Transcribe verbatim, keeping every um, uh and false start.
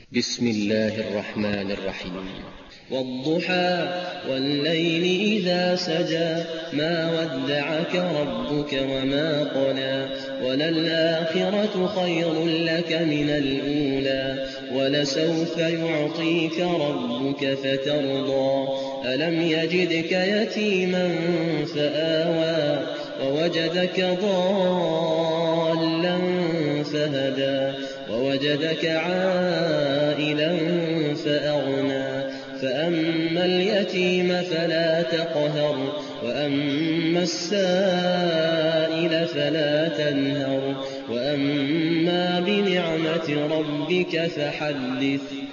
بسم الله الرحمن الرحيم. والضحى والليل إذا سجى ما ودعك ربك وما قلى وللآخرة خير لك من الأولى ولسوف يعطيك ربك فترضى ألم يجدك يتيما فآوى ووجدك ضالا فهدى ووجدك عائلا فأغنى فأما اليتيم فلا تقهر وأما السائل فلا تنهر وأما بنعمة ربك فحدث